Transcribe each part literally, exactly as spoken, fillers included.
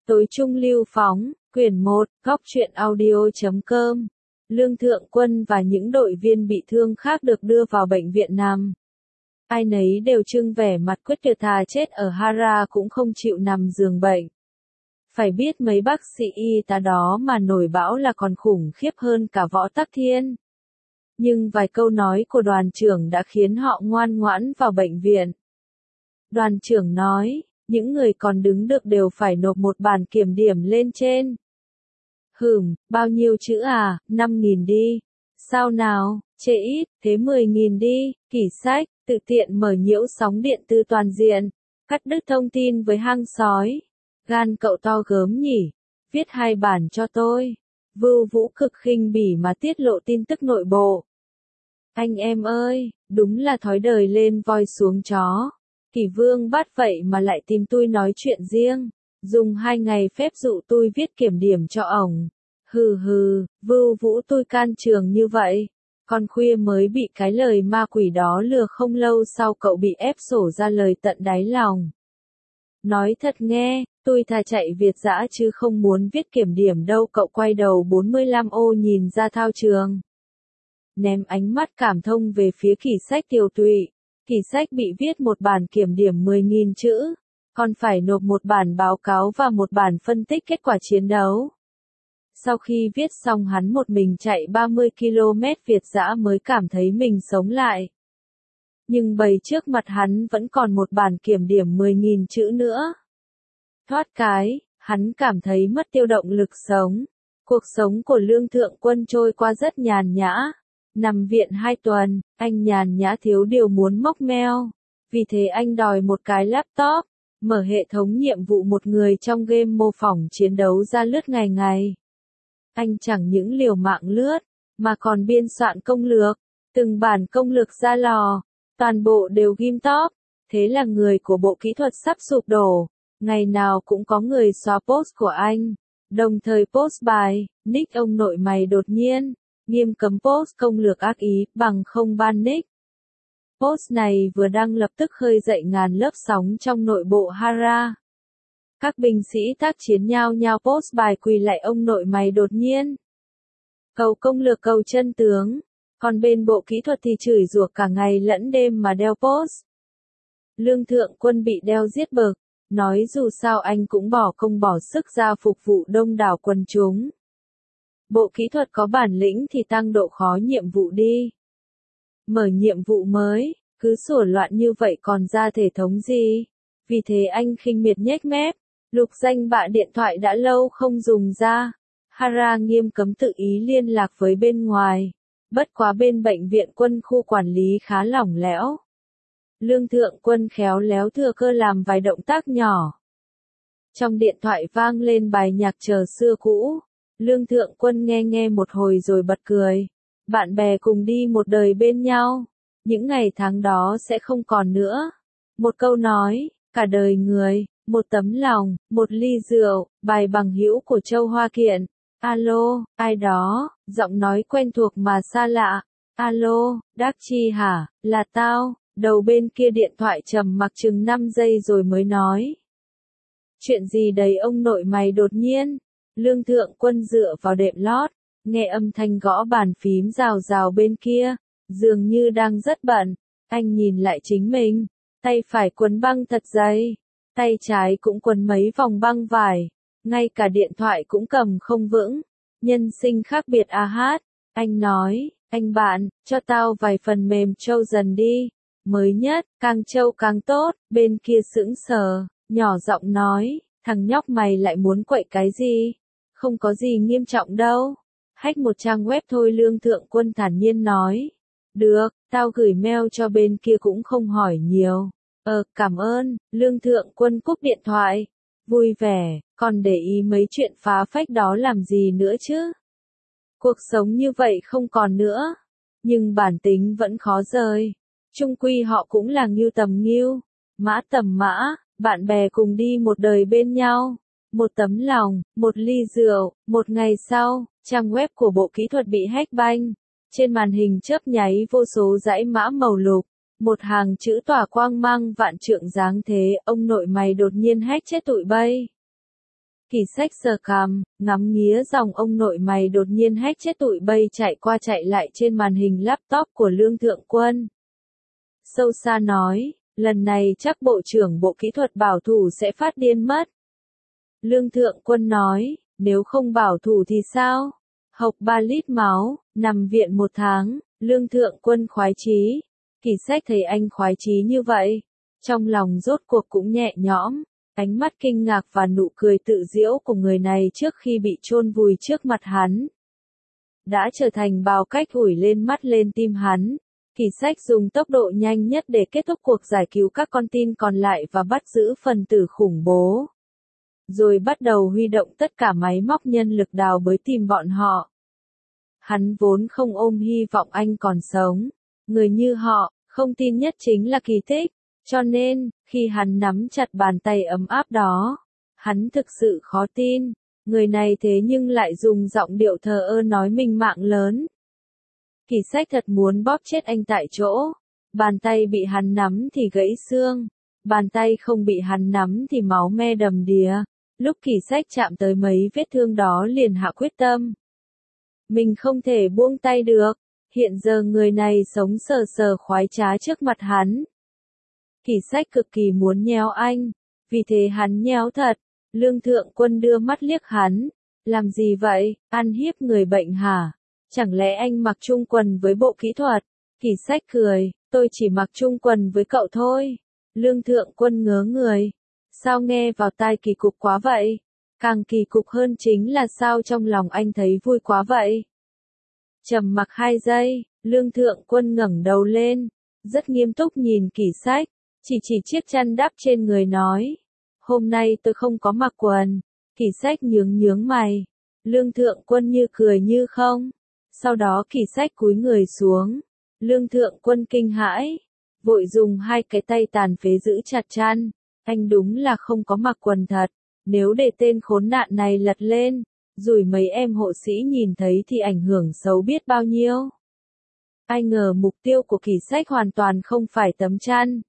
Tối trung lưu phóng, quyển một, góc truyện audio.com. Lương Thượng Quân và những đội viên bị thương khác được đưa vào bệnh viện nằm. Ai nấy đều trưng vẻ mặt quyết tuyệt, thà chết ở Hara cũng không chịu nằm giường bệnh. Phải biết mấy bác sĩ y tá đó mà nổi bão là còn khủng khiếp hơn cả Võ Tắc Thiên. Nhưng vài câu nói của đoàn trưởng đã khiến họ ngoan ngoãn vào bệnh viện. Đoàn trưởng nói, những người còn đứng được đều phải nộp một bản kiểm điểm lên trên. Hửm, bao nhiêu chữ à, năm nghìn đi. Sao nào, chê ít, thế mười nghìn đi. Kỷ sách, tự tiện mở nhiễu sóng điện tư toàn diện, cắt đứt thông tin với hang sói. Gan cậu to gớm nhỉ, viết hai bản cho tôi. Vưu Vũ cực khinh bỉ mà tiết lộ tin tức nội bộ. Anh em ơi, đúng là thói đời lên voi xuống chó. Kỷ Vương bắt vậy mà lại tìm tôi nói chuyện riêng, dùng hai ngày phép dụ tôi viết kiểm điểm cho ổng. Hừ hừ, Vưu Vũ tôi can trường như vậy, còn khuya mới bị cái lời ma quỷ đó lừa, không lâu sau cậu bị ép sổ ra lời tận đáy lòng. Nói thật nghe, tôi thà chạy Việt dã chứ không muốn viết kiểm điểm đâu. Cậu quay đầu bốn mươi lăm ô nhìn ra thao trường, ném ánh mắt cảm thông về phía Kỷ Sách tiều tụy. Kỷ Sách bị viết một bản kiểm điểm mười nghìn chữ, còn phải nộp một bản báo cáo và một bản phân tích kết quả chiến đấu. Sau khi viết xong, hắn một mình chạy ba mươi ki lô mét Việt dã mới cảm thấy mình sống lại. Nhưng bầy trước mặt hắn vẫn còn một bản kiểm điểm mười nghìn chữ nữa. Thoát cái, hắn cảm thấy mất tiêu động lực sống. Cuộc sống của Lương Thượng Quân trôi qua rất nhàn nhã. Nằm viện hai tuần, anh nhàn nhã thiếu điều muốn móc meo. Vì thế anh đòi một cái laptop, mở hệ thống nhiệm vụ một người trong game mô phỏng chiến đấu ra lướt ngày ngày. Anh chẳng những liều mạng lướt, mà còn biên soạn công lược, từng bản công lược ra lò, toàn bộ đều ghim top. Thế là người của bộ kỹ thuật sắp sụp đổ, ngày nào cũng có người xóa post của anh, đồng thời post bài, nick ông nội mày đột nhiên, nghiêm cấm post công lược ác ý, bằng không ban nick. Post này vừa đăng lập tức khơi dậy ngàn lớp sóng trong nội bộ Hara. Các binh sĩ tác chiến nhao nhao post bài quỳ lại ông nội mày đột nhiên, cầu công lược cầu chân tướng, còn bên bộ kỹ thuật thì chửi rủa cả ngày lẫn đêm mà đeo post. Lương Thượng Quân bị đeo giết bực, nói dù sao anh cũng bỏ công bỏ sức ra phục vụ đông đảo quần chúng. Bộ kỹ thuật có bản lĩnh thì tăng độ khó nhiệm vụ đi. Mở nhiệm vụ mới, cứ sủa loạn như vậy còn ra thể thống gì? Vì thế anh khinh miệt nhếch mép, lục danh bạ điện thoại đã lâu không dùng ra. Hara nghiêm cấm tự ý liên lạc với bên ngoài. Bất quá bên bệnh viện quân khu quản lý khá lỏng lẽo. Lương Thượng Quân khéo léo thừa cơ làm vài động tác nhỏ. Trong điện thoại vang lên bài nhạc chờ xưa cũ. Lương Thượng Quân nghe nghe một hồi rồi bật cười. Bạn bè cùng đi một đời bên nhau, những ngày tháng đó sẽ không còn nữa. Một câu nói, cả đời người, một tấm lòng, một ly rượu, bài bằng hữu của Châu Hoa Kiện. Alo, ai đó, giọng nói quen thuộc mà xa lạ. Alo, Đắc Chi hả, là tao. Đầu bên kia điện thoại trầm mặc chừng năm giây rồi mới nói. Chuyện gì đấy ông nội mày đột nhiên? Lương Thượng Quân dựa vào đệm lót, nghe âm thanh gõ bàn phím rào rào bên kia, dường như đang rất bận. Anh nhìn lại chính mình, tay phải quấn băng thật dày, tay trái cũng quấn mấy vòng băng vải, ngay cả điện thoại cũng cầm không vững. Nhân sinh khác biệt à hát, anh nói, anh bạn, cho tao vài phần mềm trâu dần đi, mới nhất, càng trâu càng tốt. Bên kia sững sờ, nhỏ giọng nói, thằng nhóc mày lại muốn quậy cái gì? Không có gì nghiêm trọng đâu. Hack một trang web thôi. Lương Thượng Quân thản nhiên nói. Được, tao gửi mail cho bên kia cũng không hỏi nhiều. Ờ, cảm ơn. Lương Thượng Quân cúp điện thoại. Vui vẻ, còn để ý mấy chuyện phá phách đó làm gì nữa chứ? Cuộc sống như vậy không còn nữa. Nhưng bản tính vẫn khó rời. Chung quy họ cũng là ngưu tầm ngưu, mã tầm mã, bạn bè cùng đi một đời bên nhau. Một tấm lòng, một ly rượu. Một ngày sau, trang web của bộ kỹ thuật bị hack banh. Trên màn hình chớp nháy vô số dãy mã màu lục. Một hàng chữ tỏa quang mang vạn trượng dáng thế. Ông nội mày đột nhiên hack chết tụi bay. Kỳ Sách sờ cằm, ngắm nghía dòng ông nội mày đột nhiên hét chết tụi bay chạy qua chạy lại trên màn hình laptop của Lương Thượng Quân. Sâu xa nói, lần này chắc Bộ trưởng Bộ Kỹ thuật bảo thủ sẽ phát điên mất. Lương Thượng Quân nói, nếu không bảo thủ thì sao? Hộc ba lít máu, nằm viện một tháng, Lương Thượng Quân khoái chí. Kỳ Sách thấy anh khoái chí như vậy, trong lòng rốt cuộc cũng nhẹ nhõm, ánh mắt kinh ngạc và nụ cười tự giễu của người này trước khi bị chôn vùi trước mặt hắn đã trở thành bao cách ủi lên mắt lên tim hắn. Kỳ Sách dùng tốc độ nhanh nhất để kết thúc cuộc giải cứu các con tin còn lại và bắt giữ phần tử khủng bố. Rồi bắt đầu huy động tất cả máy móc nhân lực đào bới tìm bọn họ. Hắn vốn không ôm hy vọng anh còn sống. Người như họ, không tin nhất chính là kỳ tích. Cho nên, khi hắn nắm chặt bàn tay ấm áp đó, hắn thực sự khó tin. Người này thế nhưng lại dùng giọng điệu thờ ơ nói mình mạng lớn. Kỳ Sách thật muốn bóp chết anh tại chỗ. Bàn tay bị hắn nắm thì gãy xương. Bàn tay không bị hắn nắm thì máu me đầm đìa. Lúc Kỳ Sách chạm tới mấy vết thương đó liền hạ quyết tâm. Mình không thể buông tay được. Hiện giờ người này sống sờ sờ khoái trá trước mặt hắn. Kỳ Sách cực kỳ muốn nhéo anh. Vì thế hắn nhéo thật. Lương Thượng Quân đưa mắt liếc hắn. Làm gì vậy, ăn hiếp người bệnh hả? Chẳng lẽ anh mặc chung quần với Bộ Kỹ thuật? Kỳ Sách cười, tôi chỉ mặc chung quần với cậu thôi. Lương Thượng Quân ngớ người. Sao nghe vào tai kỳ cục quá vậy? Càng kỳ cục hơn chính là sao trong lòng anh thấy vui quá vậy? Trầm mặc hai giây, Lương Thượng Quân ngẩng đầu lên, rất nghiêm túc nhìn Kỳ Sách, chỉ chỉ chiếc chăn đắp trên người nói. Hôm nay tôi không có mặc quần. Kỳ Sách nhướng nhướng mày. Lương Thượng Quân như cười như không. Sau đó Kỳ Sách cúi người xuống. Lương Thượng Quân kinh hãi, vội dùng hai cái tay tàn phế giữ chặt chăn. Anh đúng là không có mặc quần thật. Nếu để tên khốn nạn này lật lên, rủi mấy em hộ sĩ nhìn thấy thì ảnh hưởng xấu biết bao nhiêu. Ai ngờ mục tiêu của Kỳ Sách hoàn toàn không phải tấm chăn.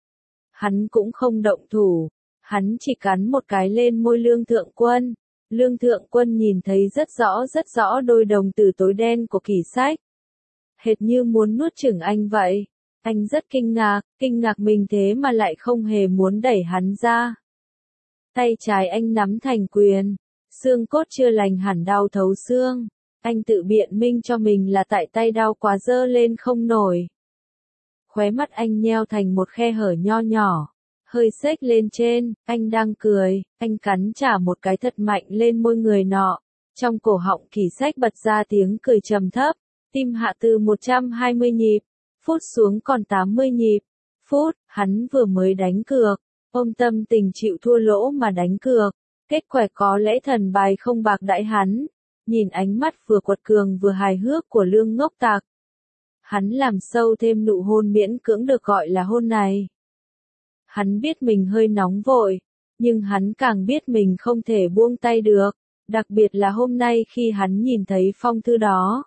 Hắn cũng không động thủ. Hắn chỉ cắn một cái lên môi Lương Thượng Quân. Lương Thượng Quân nhìn thấy rất rõ rất rõ đôi đồng tử tối đen của Kỳ Sách. Hệt như muốn nuốt chửng anh vậy. Anh rất kinh ngạc, kinh ngạc mình thế mà lại không hề muốn đẩy hắn ra. Tay trái anh nắm thành quyền. Xương cốt chưa lành hẳn đau thấu xương. Anh tự biện minh cho mình là tại tay đau quá giơ lên không nổi. Khóe mắt anh nheo thành một khe hở nho nhỏ. Hơi xếch lên trên, anh đang cười, anh cắn trả một cái thật mạnh lên môi người nọ. Trong cổ họng Kỳ Sách bật ra tiếng cười trầm thấp, tim hạ từ một trăm hai mươi nhịp, phút xuống còn tám mươi nhịp. Phút, hắn vừa mới đánh cược, ôm tâm tình chịu thua lỗ mà đánh cược. Kết quả có lẽ thần bài không bạc đãi hắn. Nhìn ánh mắt vừa quật cường vừa hài hước của Lương ngốc tạc. Hắn làm sâu thêm nụ hôn miễn cưỡng được gọi là hôn này. Hắn biết mình hơi nóng vội, nhưng hắn càng biết mình không thể buông tay được, đặc biệt là hôm nay khi hắn nhìn thấy phong thư đó.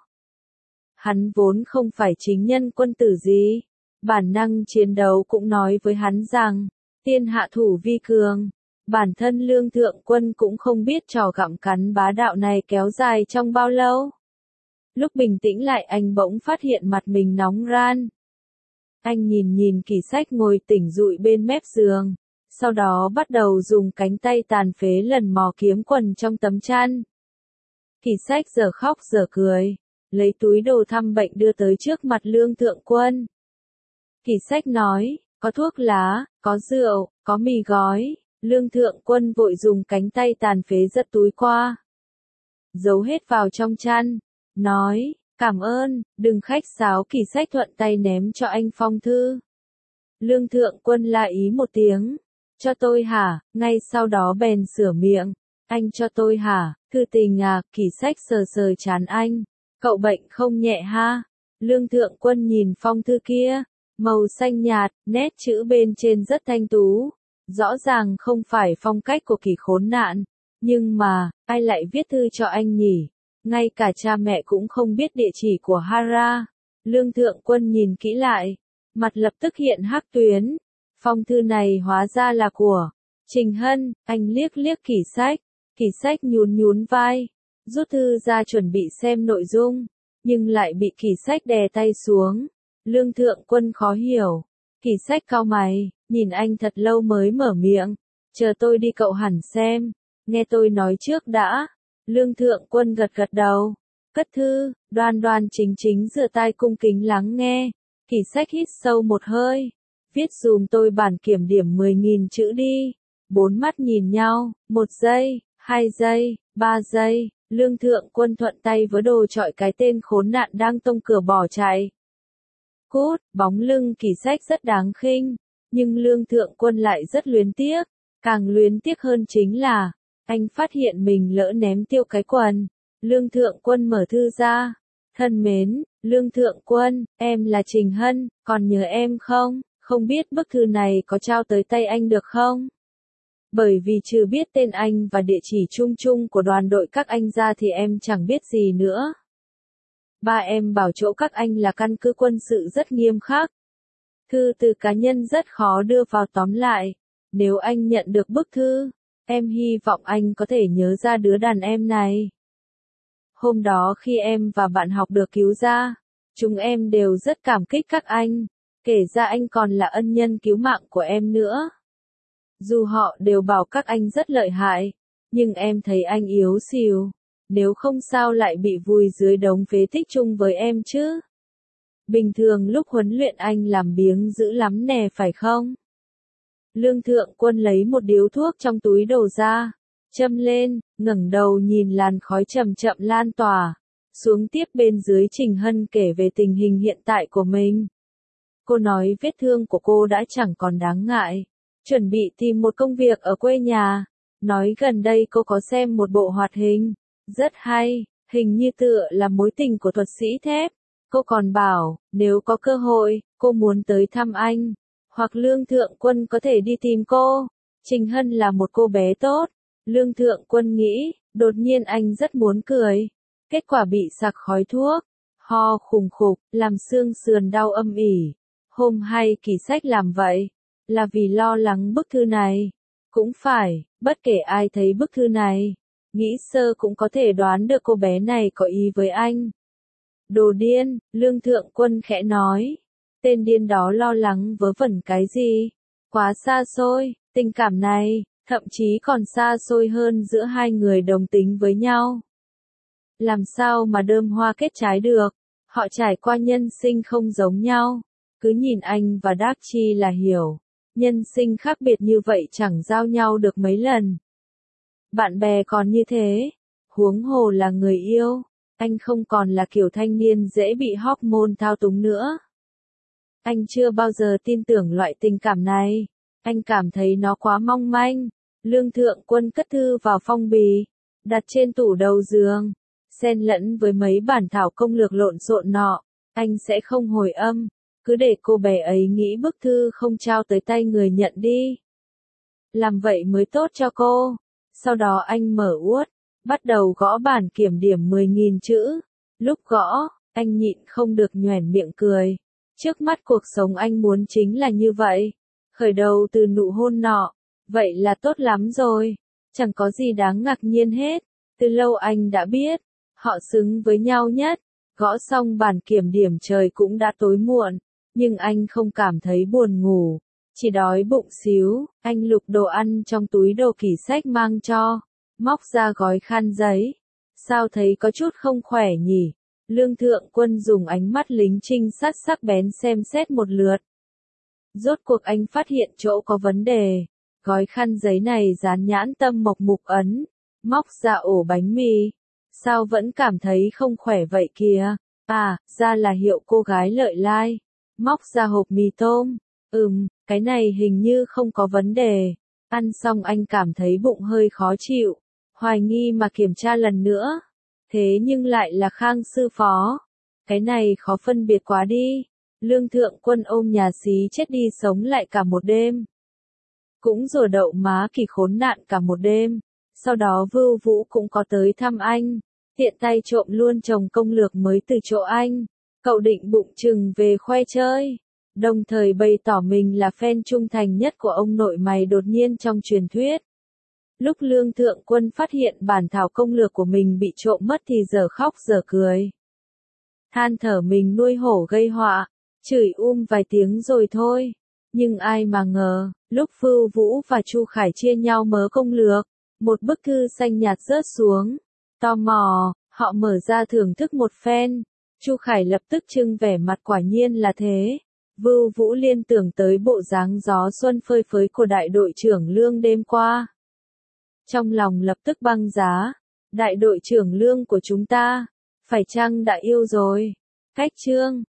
Hắn vốn không phải chính nhân quân tử gì, bản năng chiến đấu cũng nói với hắn rằng, tiên hạ thủ vi cường, bản thân Lương Thượng Quân cũng không biết trò gặm cắn bá đạo này kéo dài trong bao lâu. Lúc bình tĩnh lại anh bỗng phát hiện mặt mình nóng ran. Anh nhìn nhìn Kỳ Sách ngồi tỉnh dụi bên mép giường, sau đó bắt đầu dùng cánh tay tàn phế lần mò kiếm quần trong tấm chăn. Kỳ Sách giờ khóc giờ cười, lấy túi đồ thăm bệnh đưa tới trước mặt Lương Thượng Quân. Kỳ Sách nói, có thuốc lá, có rượu, có mì gói. Lương Thượng Quân vội dùng cánh tay tàn phế giật túi qua, giấu hết vào trong chăn, nói, cảm ơn, đừng khách sáo. Kỳ Sách thuận tay ném cho anh phong thư. Lương Thượng Quân la ý một tiếng, cho tôi hả, ngay sau đó bèn sửa miệng, anh cho tôi hả, thư tình à. Kỳ Sách sờ sờ trán anh, cậu bệnh không nhẹ ha. Lương Thượng Quân nhìn phong thư kia, màu xanh nhạt, nét chữ bên trên rất thanh tú. Rõ ràng không phải phong cách của Kỳ khốn nạn, nhưng mà, ai lại viết thư cho anh nhỉ? Ngay cả cha mẹ cũng không biết địa chỉ của Hara. Lương Thượng Quân nhìn kỹ lại, mặt lập tức hiện hắc tuyến. Phong thư này hóa ra là của Trình Hân. Anh liếc liếc Kỳ Sách, Kỷ Sách nhún nhún vai, rút thư ra chuẩn bị xem nội dung, nhưng lại bị Kỷ Sách đè tay xuống. Lương Thượng Quân khó hiểu. Kỷ Sách cau mày, nhìn anh thật lâu mới mở miệng. Chờ tôi đi cậu hẳn xem. Nghe tôi nói trước đã. Lương Thượng Quân gật gật đầu. Cất thư, đoan đoan chính chính rửa tai cung kính lắng nghe. Kỷ Sách hít sâu một hơi. Viết dùm tôi bản kiểm điểm mười nghìn chữ đi. Bốn mắt nhìn nhau, một giây, hai giây, ba giây. Lương Thượng Quân thuận tay với đồ chọi cái tên khốn nạn đang tông cửa bỏ chạy. Cút, bóng lưng Kỷ Sách rất đáng khinh, nhưng Lương Thượng Quân lại rất luyến tiếc. Càng luyến tiếc hơn chính là, anh phát hiện mình lỡ ném tiêu cái quần. Lương Thượng Quân mở thư ra. Thân mến, Lương Thượng Quân, em là Trình Hân, còn nhớ em không? Không biết bức thư này có trao tới tay anh được không? Bởi vì trừ biết tên anh và địa chỉ chung chung của đoàn đội các anh ra thì em chẳng biết gì nữa. Ba em bảo chỗ các anh là căn cứ quân sự rất nghiêm khắc. Thư từ cá nhân rất khó đưa vào tóm lại. Nếu anh nhận được bức thư, em hy vọng anh có thể nhớ ra đứa đàn em này. Hôm đó khi em và bạn học được cứu ra, chúng em đều rất cảm kích các anh, kể ra anh còn là ân nhân cứu mạng của em nữa. Dù họ đều bảo các anh rất lợi hại, nhưng em thấy anh yếu xìu, nếu không sao lại bị vùi dưới đống phế tích chung với em chứ. Bình thường lúc huấn luyện anh làm biếng dữ lắm nè phải không? Lương Thượng Quân lấy một điếu thuốc trong túi đồ ra, châm lên, ngẩng đầu nhìn làn khói chậm chậm lan tỏa, xuống tiếp bên dưới Trình Hân kể về tình hình hiện tại của mình. Cô nói vết thương của cô đã chẳng còn đáng ngại, chuẩn bị tìm một công việc ở quê nhà, nói gần đây cô có xem một bộ hoạt hình, rất hay, hình như tựa là mối tình của thuật sĩ thép. Cô còn bảo, nếu có cơ hội, cô muốn tới thăm anh, hoặc Lương Thượng Quân có thể đi tìm cô. Trình Hân là một cô bé tốt. Lương Thượng Quân nghĩ, đột nhiên anh rất muốn cười. Kết quả bị sặc khói thuốc, ho khùng khục, làm xương sườn đau âm ỉ. Hôm hay Kỷ Sách làm vậy, là vì lo lắng bức thư này. Cũng phải, bất kể ai thấy bức thư này, nghĩ sơ cũng có thể đoán được cô bé này có ý với anh. Đồ điên, Lương Thượng Quân khẽ nói. Tên điên đó lo lắng vớ vẩn cái gì? Quá xa xôi, tình cảm này, thậm chí còn xa xôi hơn giữa hai người đồng tính với nhau. Làm sao mà đơm hoa kết trái được? Họ trải qua nhân sinh không giống nhau. Cứ nhìn anh và Đắc Chi là hiểu. Nhân sinh khác biệt như vậy chẳng giao nhau được mấy lần. Bạn bè còn như thế. Huống hồ là người yêu. Anh không còn là kiểu thanh niên dễ bị hormone thao túng nữa. Anh chưa bao giờ tin tưởng loại tình cảm này. Anh cảm thấy nó quá mong manh. Lương Thượng Quân cất thư vào phong bì, đặt trên tủ đầu giường, xen lẫn với mấy bản thảo công lược lộn xộn nọ. Anh sẽ không hồi âm, cứ để cô bé ấy nghĩ bức thư không trao tới tay người nhận đi. Làm vậy mới tốt cho cô. Sau đó anh mở uốt, bắt đầu gõ bản kiểm điểm mười nghìn chữ. Lúc gõ, anh nhịn không được nhoẻn miệng cười. Trước mắt cuộc sống anh muốn chính là như vậy. Khởi đầu từ nụ hôn nọ. Vậy là tốt lắm rồi. Chẳng có gì đáng ngạc nhiên hết. Từ lâu anh đã biết. Họ xứng với nhau nhất. Gõ xong bản kiểm điểm trời cũng đã tối muộn. Nhưng anh không cảm thấy buồn ngủ. Chỉ đói bụng xíu. Anh lục đồ ăn trong túi đồ Kỷ Sách mang cho. Móc ra gói khăn giấy. Sao thấy có chút không khỏe nhỉ? Lương Thượng Quân dùng ánh mắt lính trinh sát sắc bén xem xét một lượt. Rốt cuộc anh phát hiện chỗ có vấn đề. Gói khăn giấy này dán nhãn Tâm Mộc Mục ấn. Móc ra ổ bánh mì. Sao vẫn cảm thấy không khỏe vậy kìa? À, ra là hiệu cô gái Lợi Lai. Móc ra hộp mì tôm. Ừm, cái này hình như không có vấn đề. Ăn xong anh cảm thấy bụng hơi khó chịu. Hoài nghi mà kiểm tra lần nữa. Thế nhưng lại là Khang sư phó. Cái này khó phân biệt quá đi. Lương Thượng Quân ôm nhà xí chết đi sống lại cả một đêm. Cũng rồi đậu má Kỳ khốn nạn cả một đêm. Sau đó Vưu Vũ cũng có tới thăm anh. Tiện tay trộm luôn chồng công lược mới từ chỗ anh. Cậu định bụng chừng về khoe chơi. Đồng thời bày tỏ mình là fan trung thành nhất của ông nội mày đột nhiên trong truyền thuyết. Lúc Lương Thượng Quân phát hiện bản thảo công lược của mình bị trộm mất thì giờ khóc giờ cười. Than thở mình nuôi hổ gây họa, chửi um vài tiếng rồi thôi. Nhưng ai mà ngờ, lúc Vưu Vũ và Chu Khải chia nhau mớ công lược, một bức thư xanh nhạt rớt xuống. Tò mò, họ mở ra thưởng thức một phen. Chu Khải lập tức trưng vẻ mặt quả nhiên là thế. Vưu Vũ liên tưởng tới bộ dáng gió xuân phơi phới của đại đội trưởng Lương đêm qua. Trong lòng lập tức băng giá. Đại đội trưởng Lương của chúng ta, phải chăng đã yêu rồi? Cách chương